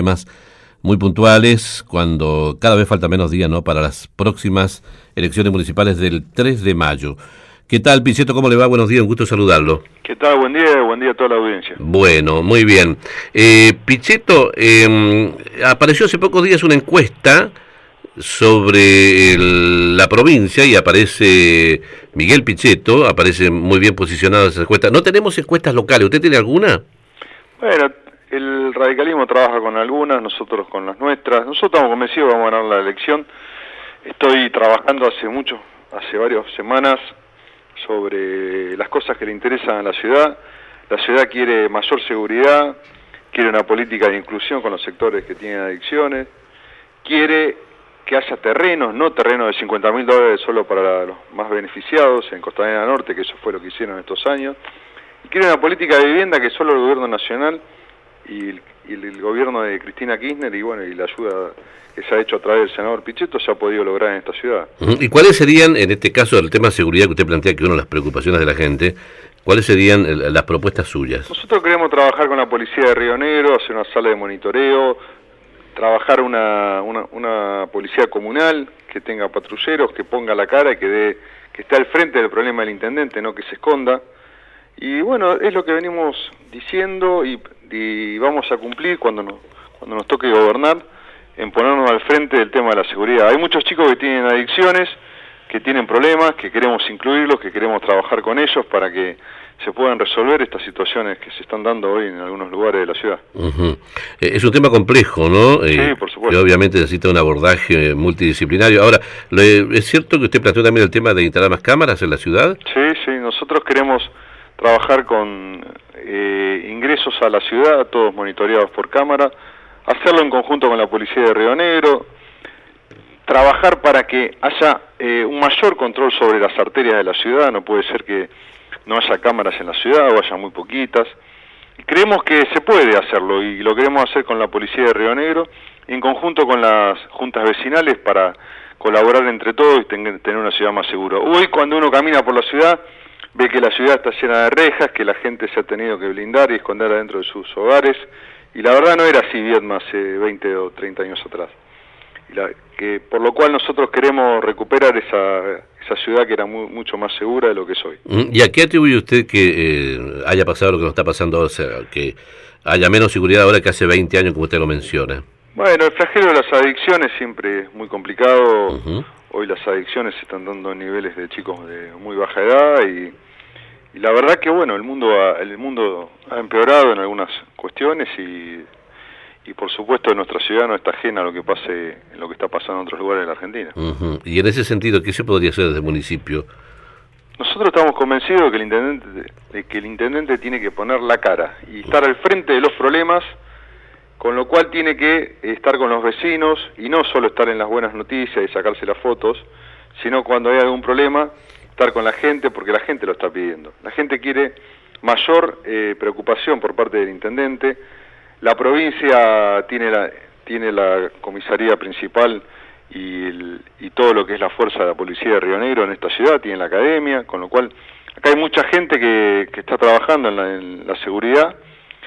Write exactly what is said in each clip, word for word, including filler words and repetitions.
temas muy puntuales cuando cada vez falta menos días, ¿no?, para las próximas elecciones municipales del tres de mayo. ¿Qué tal, Pichetto? ¿Cómo le va? Buenos días, un gusto saludarlo. ¿Qué tal? Buen día, buen día a toda la audiencia. Bueno, muy bien. Eh, Pichetto, eh, apareció hace pocos días una encuesta sobre el, la provincia y aparece Miguel Pichetto, aparece muy bien posicionado esa encuesta. ¿No tenemos encuestas locales? ¿Usted tiene alguna? Bueno, el radicalismo trabaja con algunas, nosotros con las nuestras. Nosotros estamos convencidos que vamos a ganar la elección. Estoy trabajando hace mucho, hace varias semanas, sobre las cosas que le interesan a la ciudad. La ciudad quiere mayor seguridad, quiere una política de inclusión con los sectores que tienen adicciones, quiere que haya terrenos, no terrenos de cincuenta mil dólares solo para los más beneficiados en Costanera Norte, que eso fue lo que hicieron estos años, y quiere una política de vivienda que solo el gobierno nacional y el, y el gobierno de Cristina Kirchner y bueno y la ayuda que se ha hecho a través del senador Pichetto se ha podido lograr en esta ciudad. ¿Y cuáles serían, en este caso, el tema de seguridad que usted plantea, que es una de las preocupaciones de la gente, cuáles serían las propuestas suyas? Nosotros queremos trabajar con la policía de Río Negro, hacer una sala de monitoreo, trabajar una, una, una policía comunal que tenga patrulleros, que ponga la cara y que dé, que esté al frente del problema del intendente, no que se esconda. Y bueno, es lo que venimos diciendo y, y vamos a cumplir cuando nos, cuando nos toque gobernar, en ponernos al frente del tema de la seguridad. Hay muchos chicos que tienen adicciones, que tienen problemas, que queremos incluirlos, que queremos trabajar con ellos para que se puedan resolver estas situaciones que se están dando hoy en algunos lugares de la ciudad. Uh-huh. eh, es un tema complejo, ¿no? Sí, eh, por supuesto. Que obviamente necesita un abordaje multidisciplinario. Ahora, ¿es cierto que usted planteó también el tema de instalar más cámaras en la ciudad? Sí, sí, nosotros queremos trabajar con eh, ingresos a la ciudad, todos monitoreados por cámara, hacerlo en conjunto con la policía de Río Negro, trabajar para que haya eh, un mayor control sobre las arterias de la ciudad. No puede ser que no haya cámaras en la ciudad o haya muy poquitas. Creemos que se puede hacerlo y lo queremos hacer con la policía de Río Negro, en conjunto con las juntas vecinales para colaborar entre todos y ten, tener una ciudad más segura. Hoy cuando uno camina por la ciudad, ve que la ciudad está llena de rejas, que la gente se ha tenido que blindar y esconder adentro de sus hogares, y la verdad no era así Viedma hace veinte o treinta años atrás. Y la, que, por lo cual nosotros queremos recuperar esa, esa ciudad que era muy, mucho más segura de lo que es hoy. ¿Y a qué atribuye usted que eh, haya pasado lo que nos está pasando ahora, o sea, que haya menos seguridad ahora que hace veinte años, como usted lo menciona? Bueno, el flagelo de las adicciones siempre es muy complicado. Uh-huh. Hoy las adicciones se están dando en niveles de chicos de muy baja edad y, y la verdad que bueno, el mundo ha, el mundo ha empeorado en algunas cuestiones y, y por supuesto nuestra ciudad no está ajena a lo que pase, en lo que está pasando en otros lugares de la Argentina. Uh-huh. Y en ese sentido, ¿qué se podría hacer desde el municipio? Nosotros estamos convencidos de que el intendente, de que el intendente tiene que poner la cara y estar al frente de los problemas, con lo cual tiene que estar con los vecinos y no solo estar en las buenas noticias y sacarse las fotos, sino cuando hay algún problema, estar con la gente porque la gente lo está pidiendo. La gente quiere mayor eh, preocupación por parte del intendente. La provincia tiene la, tiene la comisaría principal y, el, y todo lo que es la fuerza de la policía de Río Negro en esta ciudad, tiene la academia, con lo cual acá hay mucha gente que, que está trabajando en la, en la seguridad,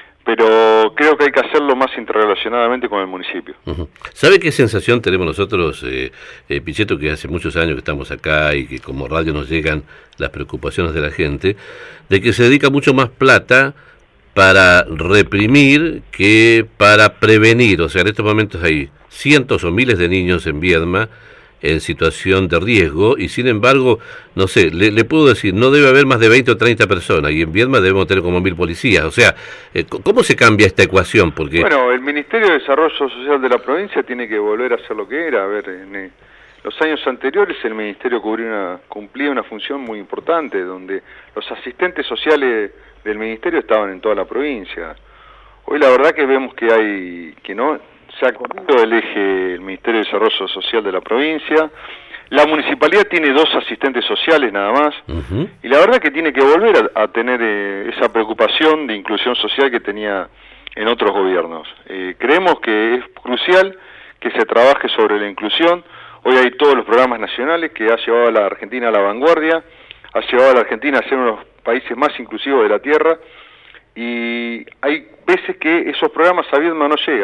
pero creo que hay que hacerlo más interrelacionadamente con el municipio. Uh-huh. ¿Sabe qué sensación tenemos nosotros, eh, eh, Pichetto, que hace muchos años que estamos acá y que como radio nos llegan las preocupaciones de la gente, de que se dedica mucho más plata para reprimir que para prevenir? O sea, en estos momentos hay cientos o miles de niños en Viedma en situación de riesgo y sin embargo, no sé, le, le puedo decir, no debe haber más de veinte o treinta personas y en Viedma debemos tener como mil policías. O sea, eh, ¿cómo se cambia esta ecuación? Porque bueno, el Ministerio de Desarrollo Social de la provincia tiene que volver a ser lo que era. A ver, en eh, los años anteriores el Ministerio cubría una, cumplía una función muy importante, donde los asistentes sociales del Ministerio estaban en toda la provincia. Hoy la verdad que vemos que hay, que no, se ha corrido el eje el Ministerio de Desarrollo Social de la provincia. La municipalidad tiene dos asistentes sociales nada más, uh-huh. y la verdad que tiene que volver a, a tener eh, esa preocupación de inclusión social que tenía en otros gobiernos. Eh, creemos que es crucial que se trabaje sobre la inclusión. Hoy hay todos los programas nacionales que ha llevado a la Argentina a la vanguardia, ha llevado a la Argentina a ser uno de los países más inclusivos de la Tierra, y hay veces que esos programas a Viedma no llegan.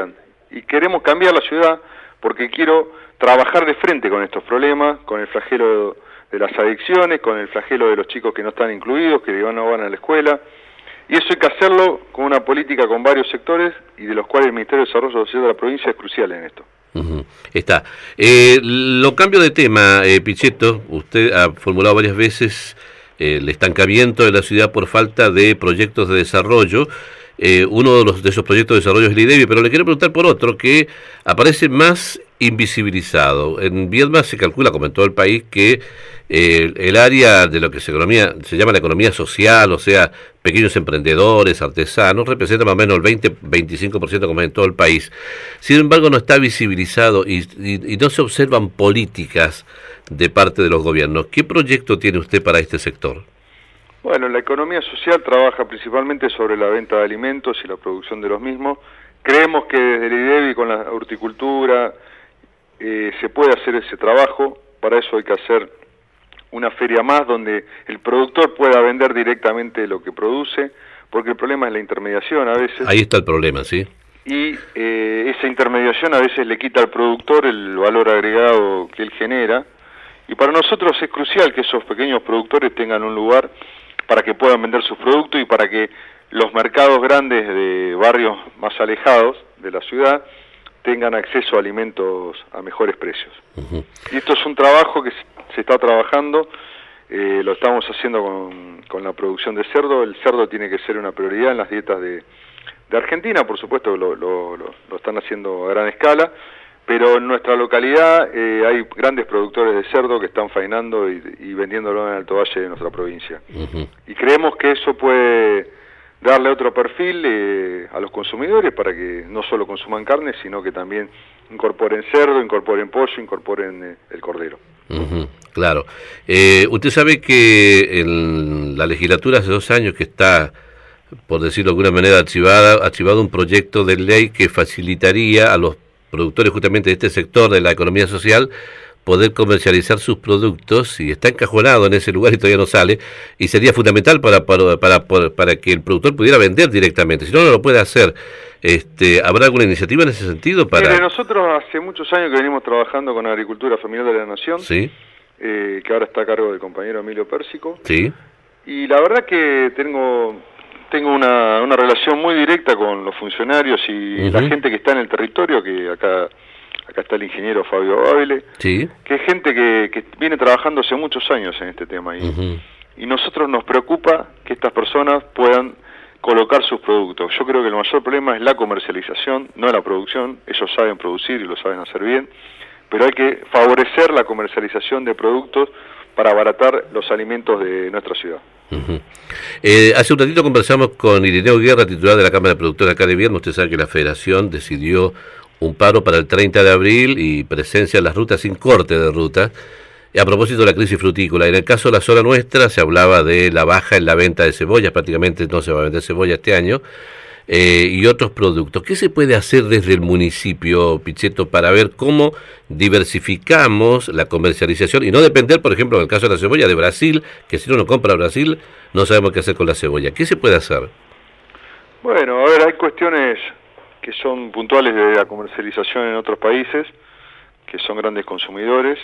y queremos cambiar la ciudad porque quiero trabajar de frente con estos problemas, con el flagelo de las adicciones, con el flagelo de los chicos que no están incluidos, que no van a la escuela, y eso hay que hacerlo con una política con varios sectores y de los cuales el Ministerio de Desarrollo Social de la provincia es crucial en esto. Uh-huh. Está. Eh, lo cambio de tema, eh, Pichetto, usted ha formulado varias veces eh, el estancamiento de la ciudad por falta de proyectos de desarrollo. Eh, uno de, los, de esos proyectos de desarrollo es el IDEVI, pero le quiero preguntar por otro que aparece más invisibilizado. En Viedma se calcula, como en todo el país, que eh, el área de lo que se, economía, se llama la economía social, o sea, pequeños emprendedores, artesanos, representa más o menos el veinte a veinticinco por ciento como en todo el país. Sin embargo, no está visibilizado y, y, y no se observan políticas de parte de los gobiernos. ¿Qué proyecto tiene usted para este sector? Bueno, la economía social trabaja principalmente sobre la venta de alimentos y la producción de los mismos. Creemos que desde el IDEVI con la horticultura eh, se puede hacer ese trabajo. Para eso hay que hacer una feria más donde el productor pueda vender directamente lo que produce, porque el problema es la intermediación a veces. Ahí está el problema, ¿sí? Y eh, esa intermediación a veces le quita al productor el valor agregado que él genera. Y para nosotros es crucial que esos pequeños productores tengan un lugar para que puedan vender sus productos y para que los mercados grandes de barrios más alejados de la ciudad tengan acceso a alimentos a mejores precios. Uh-huh. Y esto es un trabajo que se está trabajando, eh, lo estamos haciendo con, con la producción de cerdo. El cerdo tiene que ser una prioridad en las dietas de, de Argentina, por supuesto lo, lo, lo, lo están haciendo a gran escala, pero en nuestra localidad eh, hay grandes productores de cerdo que están faenando y, y vendiéndolo en el Alto Valle de nuestra provincia. Uh-huh. Y creemos que eso puede darle otro perfil eh, a los consumidores para que no solo consuman carne, sino que también incorporen cerdo, incorporen pollo, incorporen eh, el cordero. Uh-huh, claro. Eh, usted sabe que en la legislatura hace dos años que está, por decirlo de alguna manera, archivada, archivado un proyecto de ley que facilitaría a los productores justamente de este sector de la economía social poder comercializar sus productos, y está encajonado en ese lugar y todavía no sale, y sería fundamental para para, para, para, para que el productor pudiera vender directamente, si no, no lo puede hacer. Este, ¿habrá alguna iniciativa en ese sentido? Para Mire, nosotros hace muchos años que venimos trabajando con Agricultura Familiar de la Nación, ¿sí? eh, que ahora está a cargo del compañero Emilio Pérsico, ¿sí? Y la verdad que tengo tengo una, una relación muy directa con los funcionarios y uh-huh. la gente que está en el territorio, que acá acá está el ingeniero Fabio Babele, sí, que es gente que, que viene trabajando hace muchos años en este tema, y, uh-huh. y nosotros nos preocupa que estas personas puedan colocar sus productos. Yo creo que el mayor problema es la comercialización, no la producción. Ellos saben producir y lo saben hacer bien, pero hay que favorecer la comercialización de productos para abaratar los alimentos de nuestra ciudad. Uh-huh. Eh, hace un ratito conversamos con Irineo Guerra, titular de la Cámara de Productores acá de Viedma. Usted sabe que la Federación decidió un paro para el treinta de abril y presencia en las rutas sin corte de ruta, a propósito de la crisis frutícola. En el caso de la zona nuestra se hablaba de la baja en la venta de cebollas, prácticamente no se va a vender cebolla este año, eh, y otros productos. ¿Qué se puede hacer desde el municipio, Pichetto, para ver cómo diversificamos la comercialización y no depender, por ejemplo, en el caso de la cebolla, de Brasil, que si uno no compra Brasil, no sabemos qué hacer con la cebolla? ¿Qué se puede hacer? Bueno, a ver, hay cuestiones que son puntuales de la comercialización en otros países, que son grandes consumidores,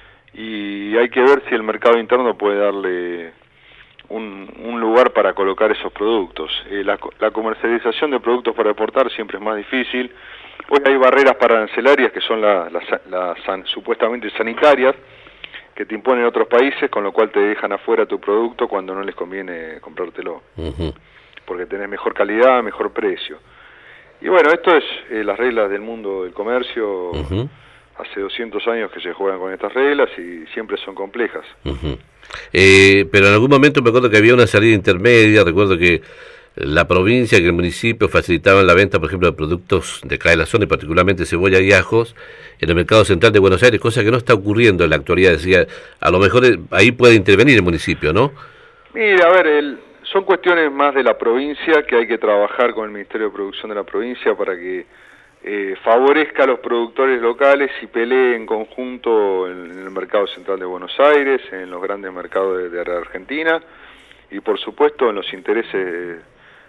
y hay que ver si el mercado interno puede darle un, un lugar para colocar esos productos. Eh, la, la comercialización de productos para exportar siempre es más difícil. Hoy hay barreras arancelarias que son las la, la, la san, supuestamente sanitarias, que te imponen otros países, con lo cual te dejan afuera tu producto cuando no les conviene comprártelo, uh-huh. porque tenés mejor calidad, mejor precio. Y bueno, esto es eh, las reglas del mundo del comercio. Uh-huh. Hace doscientos años que se juegan con estas reglas y siempre son complejas. Uh-huh. Eh, pero en algún momento me acuerdo que había una salida intermedia. Recuerdo que la provincia, que el municipio facilitaban la venta, por ejemplo, de productos de acá de la zona, y particularmente cebolla y ajos, en el mercado central de Buenos Aires, cosa que no está ocurriendo en la actualidad. Decía, a lo mejor ahí puede intervenir el municipio, ¿no? Mira, a ver, el, son cuestiones más de la provincia, que hay que trabajar con el Ministerio de Producción de la provincia para que eh, favorezca a los productores locales y pelee en conjunto en, en el mercado central de Buenos Aires, en los grandes mercados de, de Argentina, y por supuesto en los intereses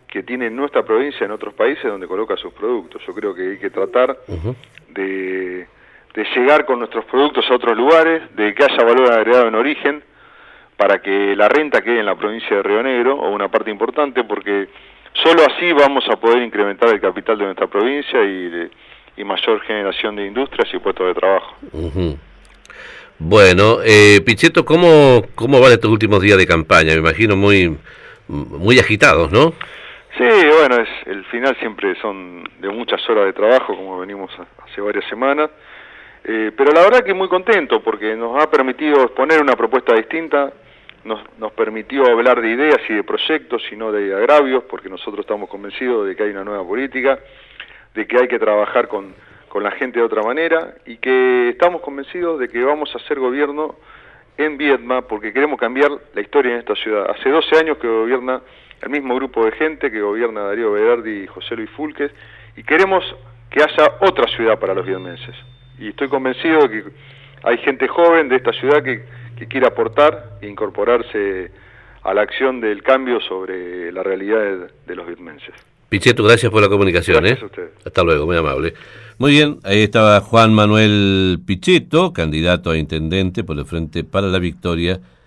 que tiene nuestra provincia en otros países donde coloca sus productos. Yo creo que hay que tratar uh-huh. de, de llegar con nuestros productos a otros lugares, de que haya valor agregado en origen, para que la renta quede en la provincia de Río Negro, o una parte importante, porque solo así vamos a poder incrementar el capital de nuestra provincia y, de, y mayor generación de industrias y puestos de trabajo. Uh-huh. Bueno, eh, Pichetto, ¿cómo, ¿cómo van estos últimos días de campaña? Me imagino muy, muy agitados, ¿no? Sí, bueno, es, el final siempre son de muchas horas de trabajo, como venimos hace varias semanas, eh, pero la verdad que muy contento, porque nos ha permitido exponer una propuesta distinta, nos, nos permitió hablar de ideas y de proyectos y no de agravios, porque nosotros estamos convencidos de que hay una nueva política, de que hay que trabajar con, con la gente de otra manera, y que estamos convencidos de que vamos a hacer gobierno en Viedma, porque queremos cambiar la historia en esta ciudad. Hace doce años que gobierna el mismo grupo de gente que gobierna Darío Berardi y José Luis Fulques, y queremos que haya otra ciudad para los viedmenses. Y estoy convencido de que hay gente joven de esta ciudad que, que quiere aportar e incorporarse a la acción del cambio sobre la realidad de, de los viedmenses. Pichetto, gracias por la comunicación. Gracias ¿eh? a ustedes. Hasta luego, muy amable. Muy bien, ahí estaba Juan Manuel Pichetto, candidato a intendente por el Frente para la Victoria